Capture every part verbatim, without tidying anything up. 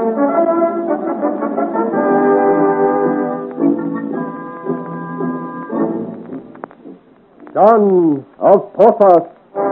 Sons of Porthos.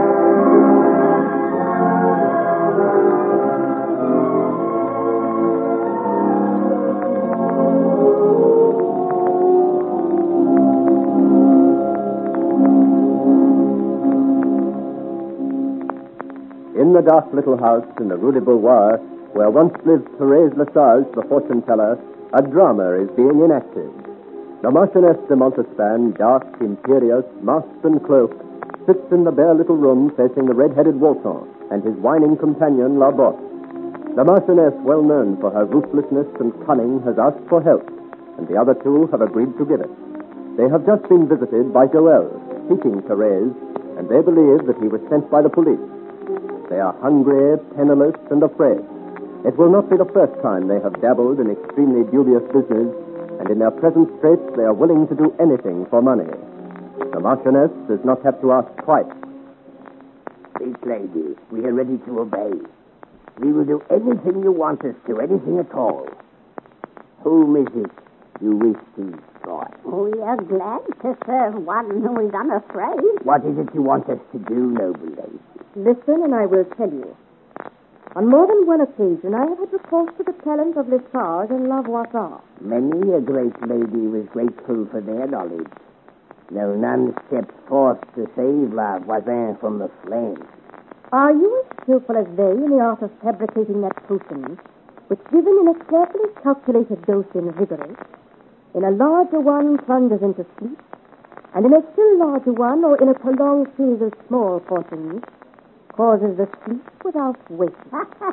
In the dark little house in the Rue de Beauvoir, where once lived Thérèse Lesage, the fortune-teller, a drama is being enacted. The Marchioness de Montespan, dark, imperious, masked and cloaked, sits in the bare little room facing the red-headed Walton and his whining companion, La Botte. The Marchioness, well known for her ruthlessness and cunning, has asked for help, and the other two have agreed to give it. They have just been visited by Joël, seeking Thérèse, and they believe that he was sent by the police. They are hungry, penniless, and afraid. It will not be the first time they have dabbled in extremely dubious business, and in their present straits they are willing to do anything for money. The Marchioness does not have to ask twice. Please, lady, we are ready to obey. We will do anything you want us to, anything at all. Whom is it you wish to destroy? We are glad to serve one who is unafraid. What is it you want us to do, noble lady? Listen, and I will tell you. On more than one occasion, I have had recourse to the talents of Lesage and La Voisin. Many a great lady was grateful for their knowledge. No none stepped forth to save La Voisin from the flames. Are you as skillful as they in the art of fabricating that potion, which, given in a carefully calculated dose, invigorates, in a larger one plunges into sleep, and in a still larger one, or in a prolonged series of small portions, causes the sleep without waking?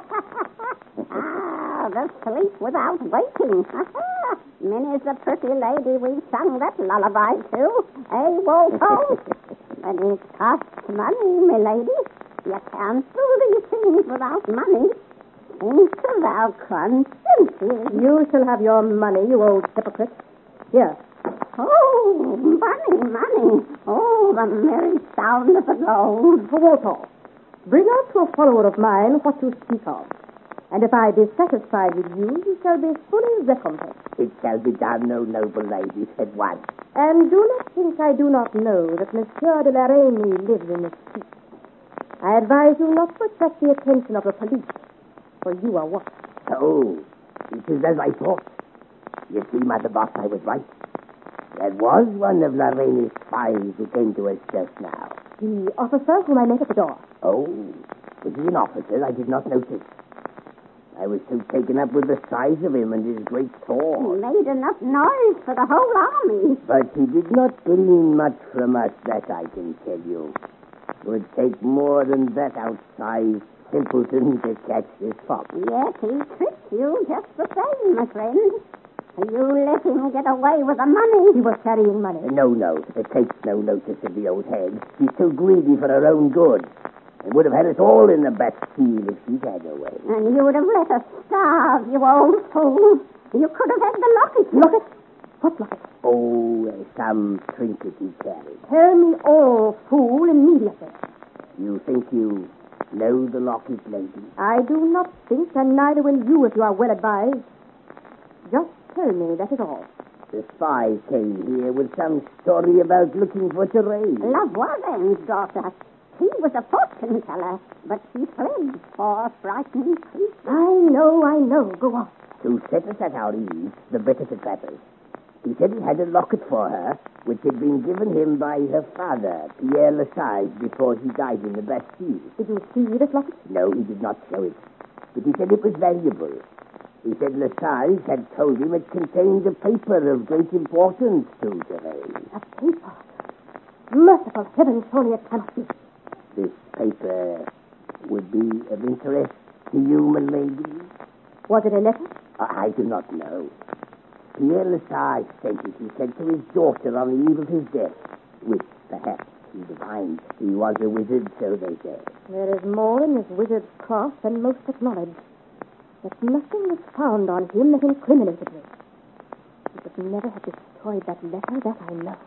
Ah, the sleep without waking. Many's the pretty lady we've sung that lullaby to, eh, Walpole? But it costs money, my lady. You can't do these things without money. Think of our consciences. You shall have your money, you old hypocrite. Here. Oh, money, money. Oh, the merry sound of it all. Walpole, bring out to a follower of mine what you speak of. And if I be satisfied with you, you shall be fully recompensed. It shall be done, O noble lady, at once. And do not think I do not know that Monsieur de la Reynie lives in this street. I advise you not to attract the attention of the police, for you are watched. Oh, it is as I thought. You see, Mother Boss, I was right. There was one of La Reynie's spies who came to us just now. The officer whom I met at the door. Oh, was he an officer? I did not notice. I was so taken up with the size of him and his great He sword. made enough noise for the whole army. But he did not glean much from us, that I can tell you. It would take more than that outsized simpleton to catch this fox. Yes, he tricked you just the same, my friend. You let him get away with the money. He was carrying money. No, no, it takes no notice of the old hag. She's too greedy for her own good. It would have had us all in the Bastille if she'd had her way. And you would have let us starve, you old fool. You could have had the locket. Locket? What locket? Oh, uh, some trinket he carried. Tell me all, fool, immediately. You think you know the locket, lady? I do not think, and neither will you if you are well advised. Just tell me, that is all. The spy came here with some story about looking for Thérèse. La Voisin's daughter. She was a fortune teller, but she fled, poor frightened creature. I know, I know. Go on. To set us at our ease, the better to trappers. He said he had a locket for her, which had been given him by her father, Pierre Lesage, before he died in the Bastille. Did you see this locket? No, he did not show it. But he said it was valuable. He said Lesage had told him it contained a paper of great importance to Thérèse. A paper? Merciful heaven, surely it cannot be. This paper would be of interest to you, my lady? Was it a letter? I, I do not know. Pierre Lesage sent it, he said, to his daughter on the eve of his death, which perhaps he divined. He was a wizard, so they say. There is more in this wizard's craft than most acknowledge. But nothing was found on him that incriminated me. He could never have destroyed that letter, that I know.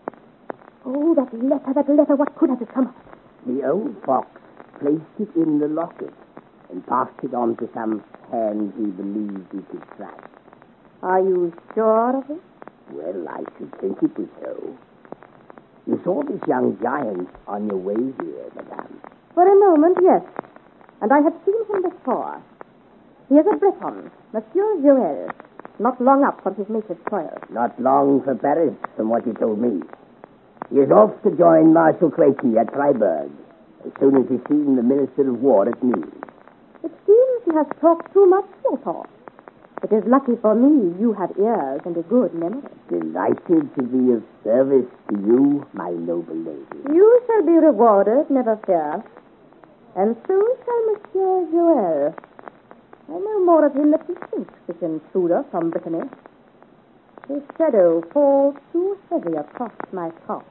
Oh, that letter, that letter, what could have become of it? The old fox placed it in the locket. and passed it on to some hand he believed he could trust. Are you sure of it? Well, I should think it was so. You saw this young giant on your way here, madame. For a moment, yes. And I have seen him before. He is a Breton, Monsieur Joel, not long up from his native soil. Not long for Paris, from what he told me. He is off to join Marshal Crequi at Freiburg, as soon as he's seen the Minister of War at Nice. It seems he has talked too much so far. It is lucky for me you have ears and a good memory. Delighted to be of service to you, my noble lady. You shall be rewarded, never fear. And so shall Monsieur Joel. I know more of him than he thinks, this intruder from Brittany. His shadow falls too heavy across my path.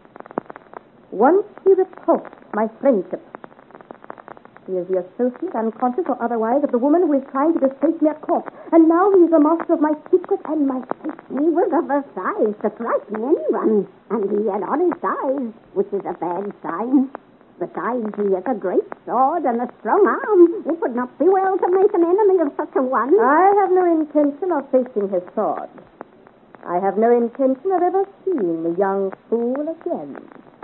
Once he repulsed my friendship. He is the associate, unconscious or otherwise, of the woman who is trying to displace me at court. And now he is the master of my secret and my fate. He was of a size to frighten anyone, and he had honest eyes, which is a bad sign. Besides, he has a great sword and a strong arm. It would not be well to make an enemy of such a one. I have no intention of facing his sword. I have no intention of ever seeing the young fool again.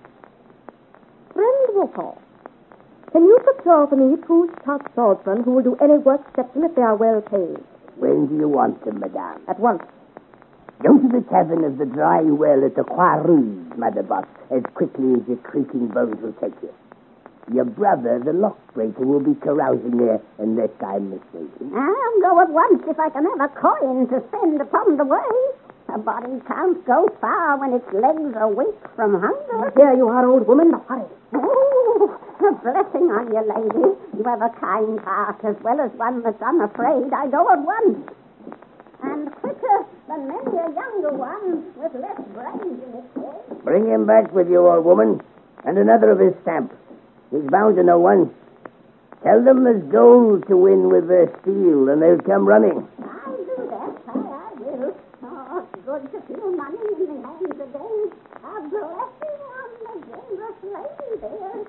Friend Walcott, can you procure for me two stout swordsmen who will do any work except him if they are well paid? When do you want them, madame? At once. Go to the tavern of the Dry Well at the Croix Rouge, Mother Boss, as quickly as your creaking bones will take you. Your brother, the lockbreaker, will be carousing there, unless I'm mistaken. I'll go at once if I can have a coin to spend upon the way. A body can't go far when its legs are weak from hunger. Here you are, old woman. Hurry. Oh, a blessing on you, lady. You have a kind heart as well as one that's unafraid. I go at once. And quicker than many a younger one with less brains in his head. Bring him back with you, old woman, and another of his stamp. He's bound to know one. Tell them there's gold to win with their steel, and they'll come running. I'll do that. I, I will. Oh, it's good to feel money in the hands again. A blessing on the generous lady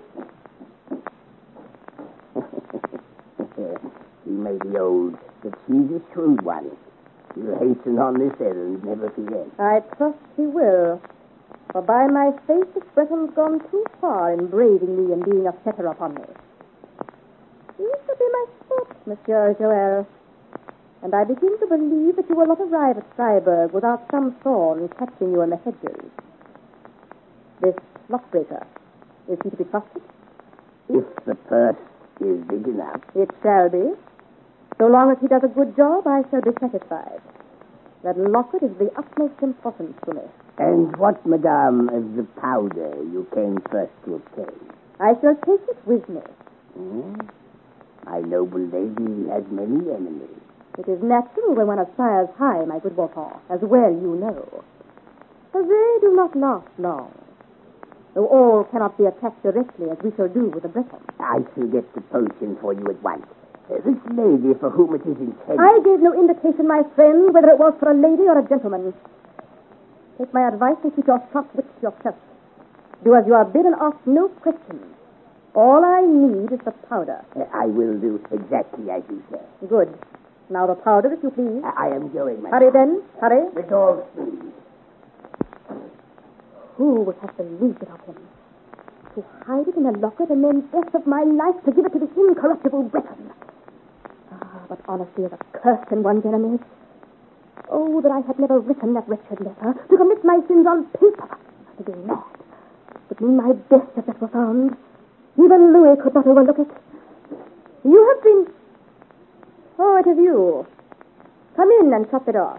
there. He may be old, but she's a shrewd one. He'll hasten on this errand, never forget. I trust he will. For by my faith, this Breton's gone too far in braving me and being a fetter upon me. You shall be my sport, Monsieur Joel. And I begin to believe that you will not arrive at Freiburg without some thorn catching you in the hedges. This lockbreaker, is he to be trusted? If the purse is big enough. It shall be. So long as he does a good job, I shall be satisfied. That locket is of the utmost importance to me. And what, madame, is the powder you came first to obtain? I shall take it with me. Hmm? My noble lady has many enemies. It is natural when one aspires high, my good Walcott, as well you know. But they do not last long. Though all cannot be attacked directly, as we shall do with the Bretons. I shall get the potion for you at once. Uh, this lady for whom it is intended... I gave no indication, my friend, whether it was for a lady or a gentleman. Take my advice and keep your sharp wits to yourself. Do as you are bid and ask no questions. All I need is the powder. Uh, I will do exactly as you say. Good. Now the powder, if you please. I, I am going, madame. Hurry then, hurry. With all speed. Who would have believed it of him? To hide it in a locket and then, death of my life, to give it to this incorruptible Breton. Ah, but honesty is a curse in one's enemies. Oh, that I had never written that wretched letter, to commit my sins on paper. To be mad. Would mean my death if that were found. Even Louis could not overlook it. You have been... Oh, it is you. Come in and shut the door.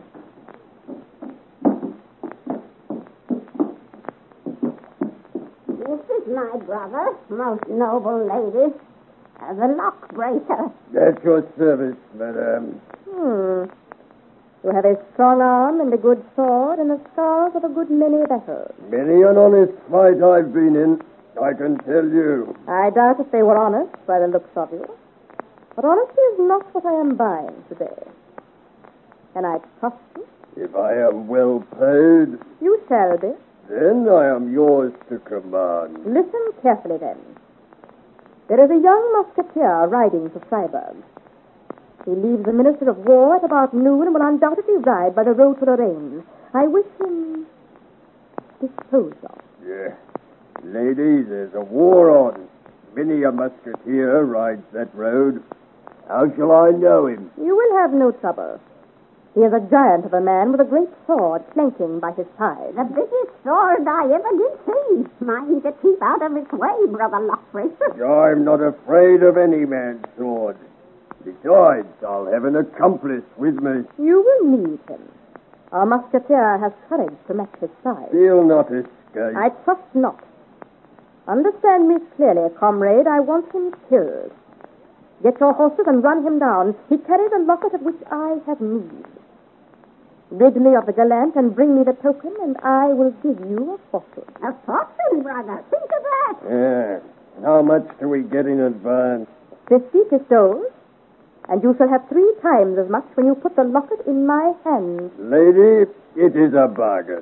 This is my brother, most noble lady, uh, the lockbreaker. At your service, madame. Hmm. You have a strong arm and a good sword and the scars of a good many battles. Many an honest fight I've been in, I can tell you. I doubt if they were honest by the looks of you. But honesty is not what I am buying today. Can I trust you? If I am well paid, You shall be. then I am yours to command. Listen carefully then. There is a young musketeer riding to Freiburg. He leaves the Minister of War at about noon and will undoubtedly ride by the road to Lorraine. I wish him disposed of. Yeah. Lady, there's a war on. Many a musketeer rides that road. How shall I know him? You will have no trouble. He is a giant of a man with a great sword flanking by his side. The biggest sword I ever did see. Mind to keep out of its way, Brother Lockbreaker. I'm not afraid of any man's sword. Besides, I'll have an accomplice with me. You will need him. Our musketeer has courage to match his size. He'll not escape. I trust not. Understand me clearly, comrade. I want him killed. Get your horses and run him down. He carries a locket of which I have need. Rid me of the gallant and bring me the token, and I will give you a fortune. A fortune, brother. Think of that. Yeah. How much do we get in advance? Fifty pistoles, and you shall have three times as much when you put the locket in my hands. Lady, it is a bargain.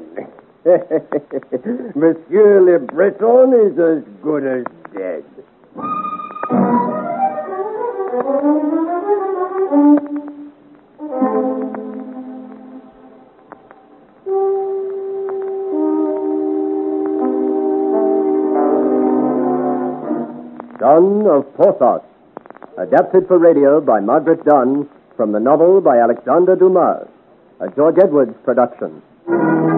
Monsieur Le Breton is as good as dead. Son of Porthos, adapted for radio by Margaret Dunn from the novel by Alexander Dumas, a George Edwards production.